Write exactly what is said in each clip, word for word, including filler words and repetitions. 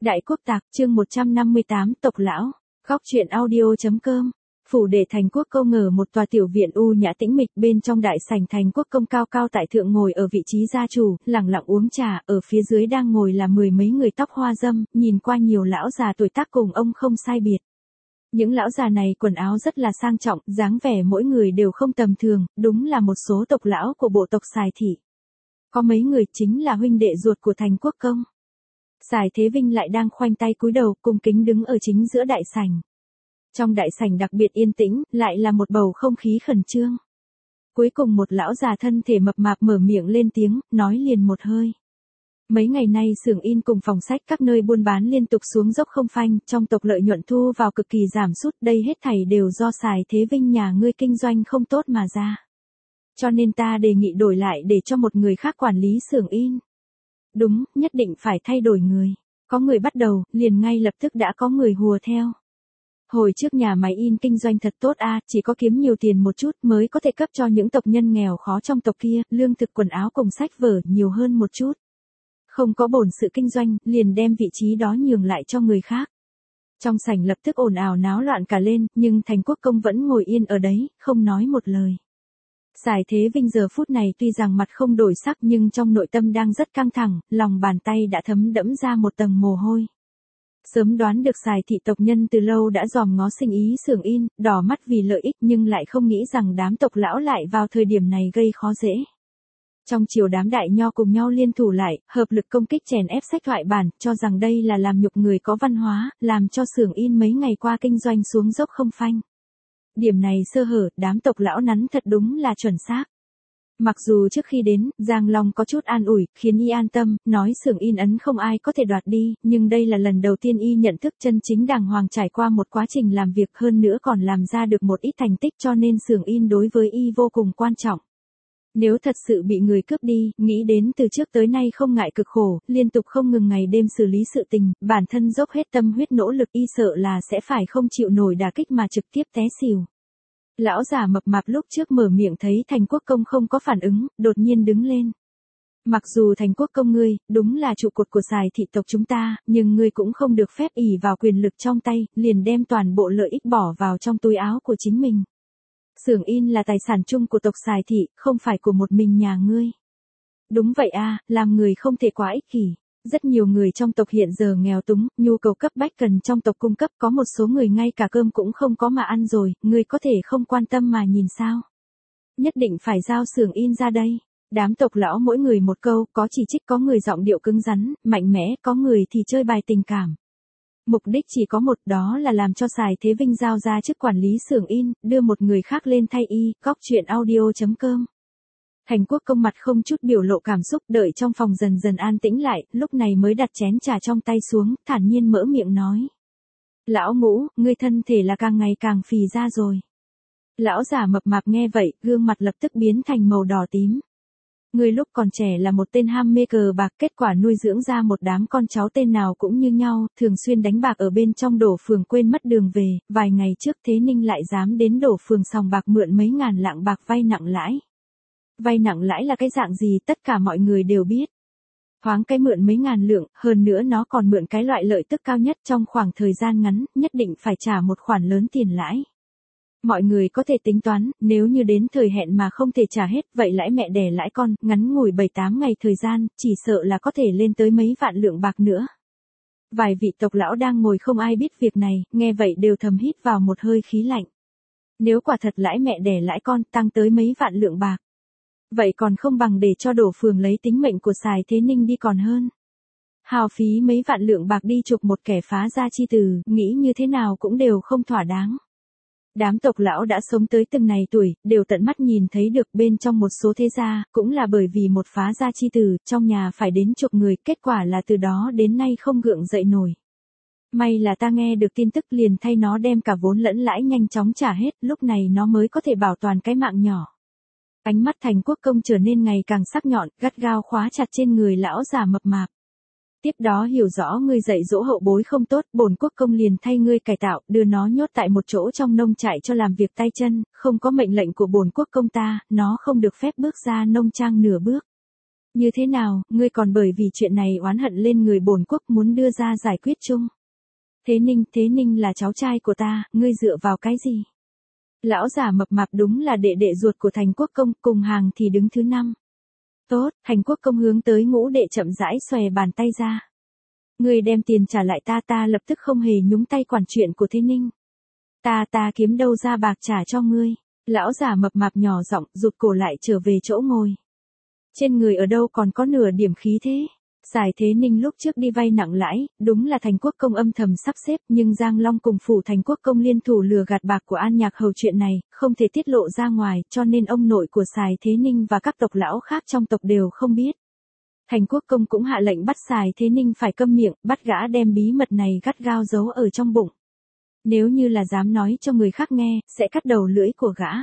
Đại Quốc Tạc, chương một trăm năm mươi tám, Tộc Lão, góc truyện audio chấm com. Phủ đệ Thành Quốc Công ở một tòa tiểu viện u nhã tĩnh mịch, bên trong đại sảnh Thành Quốc Công cao cao tại thượng ngồi ở vị trí gia chủ, lẳng lặng uống trà, ở phía dưới đang ngồi là mười mấy người tóc hoa râm, nhìn qua nhiều lão già tuổi tác cùng ông không sai biệt. Những lão già này quần áo rất là sang trọng, dáng vẻ mỗi người đều không tầm thường, đúng là một số tộc lão của bộ tộc Sài Thị. Có mấy người chính là huynh đệ ruột của Thành Quốc Công. Sài Thế Vinh lại đang khoanh tay cúi đầu, cung kính đứng ở chính giữa đại sảnh. Trong đại sảnh đặc biệt yên tĩnh, lại là một bầu không khí khẩn trương. Cuối cùng một lão già thân thể mập mạp mở miệng lên tiếng, nói liền một hơi. Mấy ngày nay xưởng in cùng phòng sách các nơi buôn bán liên tục xuống dốc không phanh, trong tộc lợi nhuận thu vào cực kỳ giảm sút, đây hết thảy đều do Sài Thế Vinh nhà ngươi kinh doanh không tốt mà ra. Cho nên ta đề nghị đổi lại để cho một người khác quản lý xưởng in. Đúng, nhất định phải thay đổi người. Có người bắt đầu, liền ngay lập tức đã có người hùa theo. Hồi trước nhà máy in kinh doanh thật tốt a, à, chỉ có kiếm nhiều tiền một chút mới có thể cấp cho những tộc nhân nghèo khó trong tộc kia, lương thực quần áo cùng sách vở nhiều hơn một chút. Không có bổn sự kinh doanh, liền đem vị trí đó nhường lại cho người khác. Trong sảnh lập tức ồn ào náo loạn cả lên, nhưng Thành Quốc Công vẫn ngồi yên ở đấy, không nói một lời. Sài Thế Vinh giờ phút này tuy rằng mặt không đổi sắc nhưng trong nội tâm đang rất căng thẳng, lòng bàn tay đã thấm đẫm ra một tầng mồ hôi. Sớm đoán được Sài thị tộc nhân từ lâu đã dòm ngó sinh ý xưởng in, đỏ mắt vì lợi ích nhưng lại không nghĩ rằng đám tộc lão lại vào thời điểm này gây khó dễ. Trong chiều đám đại nho cùng nhau liên thủ lại, hợp lực công kích chèn ép sách thoại bản, cho rằng đây là làm nhục người có văn hóa, làm cho xưởng in mấy ngày qua kinh doanh xuống dốc không phanh. Điểm này sơ hở, đám tộc lão nắn thật đúng là chuẩn xác. Mặc dù trước khi đến, Giang Long có chút an ủi, khiến y an tâm, nói xưởng in ấn không ai có thể đoạt đi, nhưng đây là lần đầu tiên y nhận thức chân chính đàng hoàng trải qua một quá trình làm việc, hơn nữa còn làm ra được một ít thành tích, cho nên xưởng in đối với y vô cùng quan trọng. Nếu thật sự bị người cướp đi, nghĩ đến từ trước tới nay không ngại cực khổ, liên tục không ngừng ngày đêm xử lý sự tình, bản thân dốc hết tâm huyết nỗ lực, y sợ là sẽ phải không chịu nổi đả kích mà trực tiếp té xỉu. Lão già mập mạp lúc trước mở miệng thấy Thành Quốc Công không có phản ứng, đột nhiên đứng lên. Mặc dù Thành Quốc Công ngươi, đúng là trụ cột của Sài thị tộc chúng ta, nhưng ngươi cũng không được phép ỷ vào quyền lực trong tay, liền đem toàn bộ lợi ích bỏ vào trong túi áo của chính mình. Xưởng in là tài sản chung của tộc Sài thị, không phải của một mình nhà ngươi. Đúng vậy a, làm người không thể quá ích kỷ. Rất nhiều người trong tộc hiện giờ nghèo túng, nhu cầu cấp bách cần trong tộc cung cấp, có một số người ngay cả cơm cũng không có mà ăn rồi, ngươi có thể không quan tâm mà nhìn sao? Nhất định phải giao xưởng in ra đây. Đám tộc lão mỗi người một câu, có chỉ trích, có người giọng điệu cứng rắn, mạnh mẽ, có người thì chơi bài tình cảm. Mục đích chỉ có một, đó là làm cho Sài Thế Vinh giao ra chức quản lý xưởng in, đưa một người khác lên thay y, góc truyện audio chấm com. Thành Quốc Công mặt không chút biểu lộ cảm xúc, đợi trong phòng dần dần an tĩnh lại, lúc này mới đặt chén trà trong tay xuống, thản nhiên mở miệng nói. Lão Ngũ, ngươi thân thể là càng ngày càng phì ra rồi. Lão già mập mạp nghe vậy, gương mặt lập tức biến thành màu đỏ tím. Ngươi lúc còn trẻ là một tên ham mê cờ bạc, kết quả nuôi dưỡng ra một đám con cháu tên nào cũng như nhau, thường xuyên đánh bạc ở bên trong Đổ Phường quên mất đường về, vài ngày trước Thế Ninh lại dám đến Đổ Phường sòng bạc mượn mấy ngàn lạng bạc vay nặng lãi. Vay nặng lãi là cái dạng gì tất cả mọi người đều biết. Thoáng cái mượn mấy ngàn lượng, hơn nữa nó còn mượn cái loại lợi tức cao nhất trong khoảng thời gian ngắn, nhất định phải trả một khoản lớn tiền lãi. Mọi người có thể tính toán, nếu như đến thời hẹn mà không thể trả hết, vậy lãi mẹ đẻ lãi con, ngắn ngủi bảy tám ngày thời gian, chỉ sợ là có thể lên tới mấy vạn lượng bạc nữa. Vài vị tộc lão đang ngồi không ai biết việc này, nghe vậy đều thầm hít vào một hơi khí lạnh. Nếu quả thật lãi mẹ đẻ lãi con tăng tới mấy vạn lượng bạc, vậy còn không bằng để cho Đổ Phường lấy tính mệnh của Sài Thế Ninh đi còn hơn. Hào phí mấy vạn lượng bạc đi chuộc một kẻ phá gia chi tử, nghĩ như thế nào cũng đều không thỏa đáng. Đám tộc lão đã sống tới từng này tuổi, đều tận mắt nhìn thấy được bên trong một số thế gia, cũng là bởi vì một phá gia chi tử, trong nhà phải đến chuộc người, kết quả là từ đó đến nay không gượng dậy nổi. May là ta nghe được tin tức liền thay nó đem cả vốn lẫn lãi nhanh chóng trả hết, lúc này nó mới có thể bảo toàn cái mạng nhỏ. Ánh mắt Thành Quốc Công trở nên ngày càng sắc nhọn, gắt gao khóa chặt trên người lão già mập mạp. Tiếp đó hiểu rõ ngươi dạy dỗ hậu bối không tốt, bổn Quốc Công liền thay ngươi cải tạo, đưa nó nhốt tại một chỗ trong nông trại cho làm việc tay chân, không có mệnh lệnh của bổn Quốc Công ta, nó không được phép bước ra nông trang nửa bước. Như thế nào, ngươi còn bởi vì chuyện này oán hận lên người bổn quốc muốn đưa ra giải quyết chung. Thế Ninh, Thế Ninh là cháu trai của ta, ngươi dựa vào cái gì? Lão già mập mạp đúng là đệ đệ ruột của Thành Quốc Công, cùng hàng thì đứng thứ năm. Tốt, Thành Quốc Công hướng tới ngũ đệ chậm rãi xòe bàn tay ra. Ngươi đem tiền trả lại ta, ta lập tức không hề nhúng tay quản chuyện của Thế Ninh. Ta ta kiếm đâu ra bạc trả cho ngươi. Lão già mập mạp nhỏ giọng rụt cổ lại trở về chỗ ngồi. Trên người ở đâu còn có nửa điểm khí thế. Giải Thế Ninh lúc trước đi vay nặng lãi, đúng là Thành Quốc Công âm thầm sắp xếp, nhưng Giang Long cùng phủ Thành Quốc Công liên thủ lừa gạt bạc của An Nhạc Hầu chuyện này, không thể tiết lộ ra ngoài, cho nên ông nội của Giải Thế Ninh và các tộc lão khác trong tộc đều không biết. Thành Quốc Công cũng hạ lệnh bắt Giải Thế Ninh phải câm miệng, bắt gã đem bí mật này gắt gao giấu ở trong bụng. Nếu như là dám nói cho người khác nghe, sẽ cắt đầu lưỡi của gã.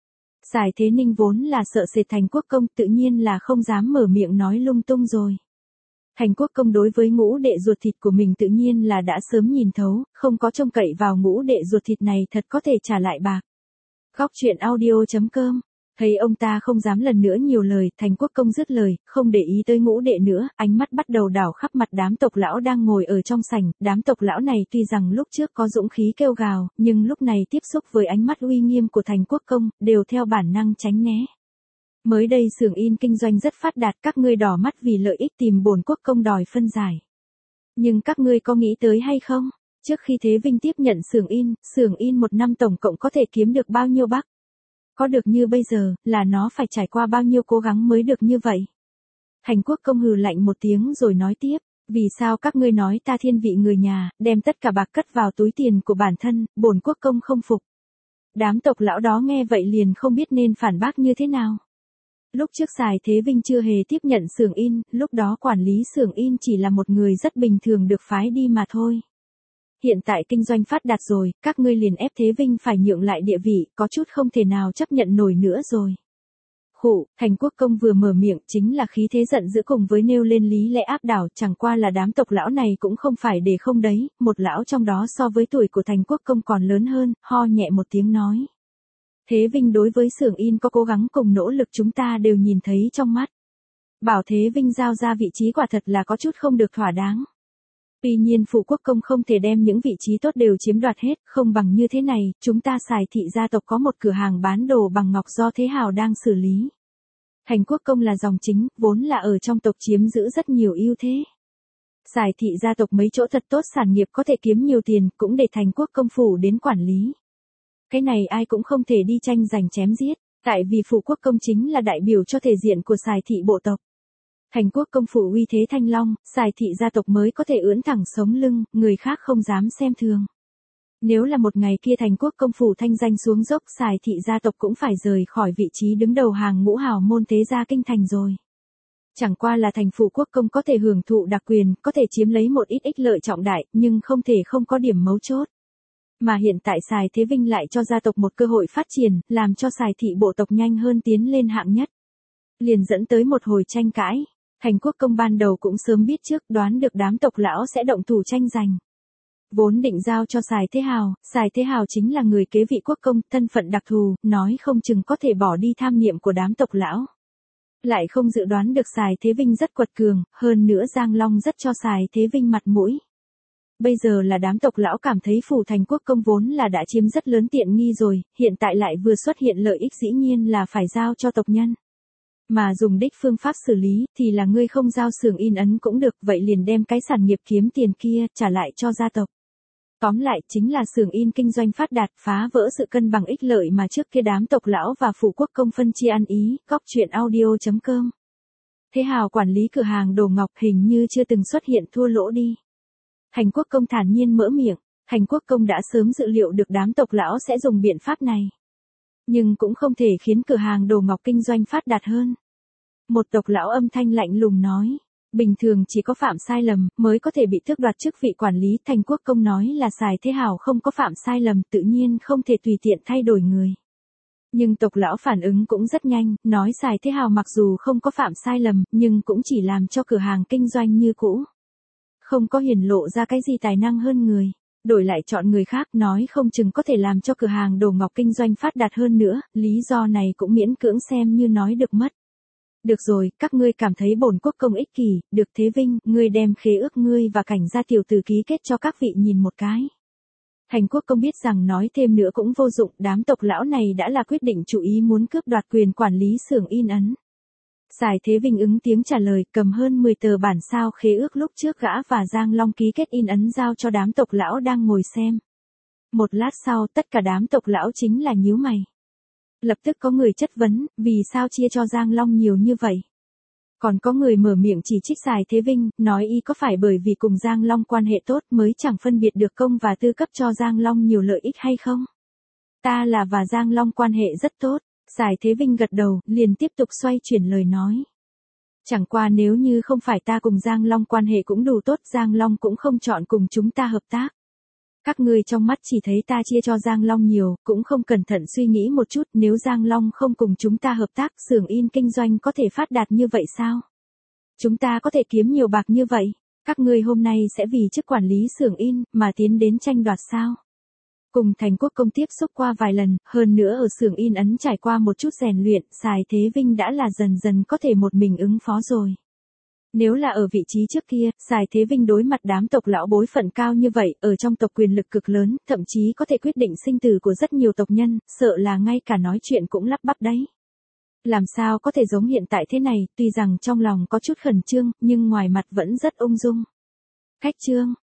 Giải Thế Ninh vốn là sợ sệt Thành Quốc Công, tự nhiên là không dám mở miệng nói lung tung rồi. Thành Quốc Công đối với ngũ đệ ruột thịt của mình tự nhiên là đã sớm nhìn thấu, không có trông cậy vào ngũ đệ ruột thịt này thật có thể trả lại bạc. Góc truyện audio chấm com. Thấy ông ta không dám lần nữa nhiều lời, Thành Quốc Công dứt lời, không để ý tới ngũ đệ nữa, ánh mắt bắt đầu đảo khắp mặt đám tộc lão đang ngồi ở trong sảnh. Đám tộc lão này tuy rằng lúc trước có dũng khí kêu gào, nhưng lúc này tiếp xúc với ánh mắt uy nghiêm của Thành Quốc Công, đều theo bản năng tránh né. Mới đây xưởng in kinh doanh rất phát đạt, các ngươi đỏ mắt vì lợi ích tìm bổn quốc công đòi phân giải. Nhưng các ngươi có nghĩ tới hay không? Trước khi Thế Vinh tiếp nhận xưởng in, xưởng in một năm tổng cộng có thể kiếm được bao nhiêu bạc? Có được như bây giờ, là nó phải trải qua bao nhiêu cố gắng mới được như vậy? Thành Quốc Công hừ lạnh một tiếng rồi nói tiếp, vì sao các ngươi nói ta thiên vị người nhà, đem tất cả bạc cất vào túi tiền của bản thân, bổn quốc công không phục. Đám tộc lão đó nghe vậy liền không biết nên phản bác như thế nào. Lúc trước Giải Thế Vinh chưa hề tiếp nhận xưởng in, lúc đó quản lý xưởng in chỉ là một người rất bình thường được phái đi mà thôi. Hiện tại kinh doanh phát đạt rồi, các ngươi liền ép Thế Vinh phải nhượng lại địa vị, có chút không thể nào chấp nhận nổi nữa rồi. Khụ, Thành Quốc Công vừa mở miệng chính là khí thế giận dữ cùng với nêu lên lý lẽ áp đảo, chẳng qua là đám tộc lão này cũng không phải để không đấy, một lão trong đó so với tuổi của Thành Quốc Công còn lớn hơn, ho nhẹ một tiếng nói. Thế Vinh đối với xưởng in có cố gắng cùng nỗ lực chúng ta đều nhìn thấy trong mắt. Bảo Thế Vinh giao ra vị trí quả thật là có chút không được thỏa đáng. Tuy nhiên phủ quốc công không thể đem những vị trí tốt đều chiếm đoạt hết, không bằng như thế này, chúng ta Sài thị gia tộc có một cửa hàng bán đồ bằng ngọc do Thế Hào đang xử lý. Thành Quốc Công là dòng chính, vốn là ở trong tộc chiếm giữ rất nhiều ưu thế. Sài thị gia tộc mấy chỗ thật tốt sản nghiệp có thể kiếm nhiều tiền, cũng để Thành Quốc Công phủ đến quản lý. Cái này ai cũng không thể đi tranh giành chém giết, tại vì phủ quốc công chính là đại biểu cho thể diện của Sài thị bộ tộc. Thành Quốc Công phủ uy thế thanh long, Sài thị gia tộc mới có thể ưỡn thẳng sống lưng, người khác không dám xem thường. Nếu là một ngày kia Thành Quốc Công phủ thanh danh xuống dốc, Sài thị gia tộc cũng phải rời khỏi vị trí đứng đầu hàng ngũ hào môn thế gia kinh thành rồi. Chẳng qua là thành phủ quốc công có thể hưởng thụ đặc quyền, có thể chiếm lấy một ít ích lợi trọng đại, nhưng không thể không có điểm mấu chốt. Mà hiện tại Sài Thế Vinh lại cho gia tộc một cơ hội phát triển, làm cho Sài thị bộ tộc nhanh hơn tiến lên hạng nhất. Liền dẫn tới một hồi tranh cãi. Thành Quốc Công ban đầu cũng sớm biết trước, đoán được đám tộc lão sẽ động thủ tranh giành. Vốn định giao cho Sài Thế Hào, Sài Thế Hào chính là người kế vị quốc công, thân phận đặc thù, nói không chừng có thể bỏ đi tham niệm của đám tộc lão. Lại không dự đoán được Sài Thế Vinh rất quật cường, hơn nữa Giang Long rất cho Sài Thế Vinh mặt mũi. Bây giờ là đám tộc lão cảm thấy phủ Thành Quốc Công vốn là đã chiếm rất lớn tiện nghi rồi, hiện tại lại vừa xuất hiện lợi ích dĩ nhiên là phải giao cho tộc nhân. Mà dùng đích phương pháp xử lý, thì là ngươi không giao xưởng in ấn cũng được, vậy liền đem cái sản nghiệp kiếm tiền kia, trả lại cho gia tộc. Tóm lại, chính là xưởng in kinh doanh phát đạt, phá vỡ sự cân bằng ích lợi mà trước kia đám tộc lão và phủ quốc công phân chia ăn ý, góc truyện audio chấm com. Thế Hào quản lý cửa hàng đồ ngọc hình như chưa từng xuất hiện thua lỗ đi. Thành Quốc Công thản nhiên mở miệng, Thành Quốc Công đã sớm dự liệu được đám tộc lão sẽ dùng biện pháp này. Nhưng cũng không thể khiến cửa hàng đồ ngọc kinh doanh phát đạt hơn. Một tộc lão âm thanh lạnh lùng nói, bình thường chỉ có phạm sai lầm mới có thể bị tước đoạt chức vị quản lý. Thành Quốc Công nói là Sài Thế Hào không có phạm sai lầm, tự nhiên không thể tùy tiện thay đổi người. Nhưng tộc lão phản ứng cũng rất nhanh, nói Sài Thế Hào mặc dù không có phạm sai lầm, nhưng cũng chỉ làm cho cửa hàng kinh doanh như cũ. Không có hiển lộ ra cái gì tài năng hơn người. Đổi lại chọn người khác, nói không chừng có thể làm cho cửa hàng đồ ngọc kinh doanh phát đạt hơn nữa, lý do này cũng miễn cưỡng xem như nói được mất. Được rồi, các ngươi cảm thấy bổn quốc công ích kỷ, được thế Vinh, ngươi đem khế ước ngươi và Cảnh gia tiểu tử ký kết cho các vị nhìn một cái. Thành quốc công biết rằng nói thêm nữa cũng vô dụng, đám tộc lão này đã là quyết định chủ ý muốn cướp đoạt quyền quản lý xưởng in ấn. Giải Thế Vinh ứng tiếng trả lời, cầm hơn mười tờ bản sao khế ước lúc trước gã và Giang Long ký kết in ấn giao cho đám tộc lão đang ngồi xem. Một lát sau, tất cả đám tộc lão chính là nhíu mày. Lập tức có người chất vấn, vì sao chia cho Giang Long nhiều như vậy? Còn có người mở miệng chỉ trích Giải Thế Vinh, nói y có phải bởi vì cùng Giang Long quan hệ tốt mới chẳng phân biệt được công và tư cấp cho Giang Long nhiều lợi ích hay không? Ta là và Giang Long quan hệ rất tốt. Giải Thế Vinh gật đầu, liền tiếp tục xoay chuyển lời nói. Chẳng qua nếu như không phải ta cùng Giang Long quan hệ cũng đủ tốt, Giang Long cũng không chọn cùng chúng ta hợp tác. Các ngươi trong mắt chỉ thấy ta chia cho Giang Long nhiều, cũng không cẩn thận suy nghĩ một chút, nếu Giang Long không cùng chúng ta hợp tác, xưởng in kinh doanh có thể phát đạt như vậy sao? Chúng ta có thể kiếm nhiều bạc như vậy? Các ngươi hôm nay sẽ vì chức quản lý xưởng in mà tiến đến tranh đoạt sao? Cùng Thành quốc công tiếp xúc qua vài lần, hơn nữa ở xưởng in ấn trải qua một chút rèn luyện, Giải Thế Vinh đã là dần dần có thể một mình ứng phó rồi. Nếu là ở vị trí trước kia, Giải Thế Vinh đối mặt đám tộc lão bối phận cao như vậy, ở trong tộc quyền lực cực lớn, thậm chí có thể quyết định sinh tử của rất nhiều tộc nhân, sợ là ngay cả nói chuyện cũng lắp bắp đấy. Làm sao có thể giống hiện tại thế này, tuy rằng trong lòng có chút khẩn trương, nhưng ngoài mặt vẫn rất ung dung. Khách trương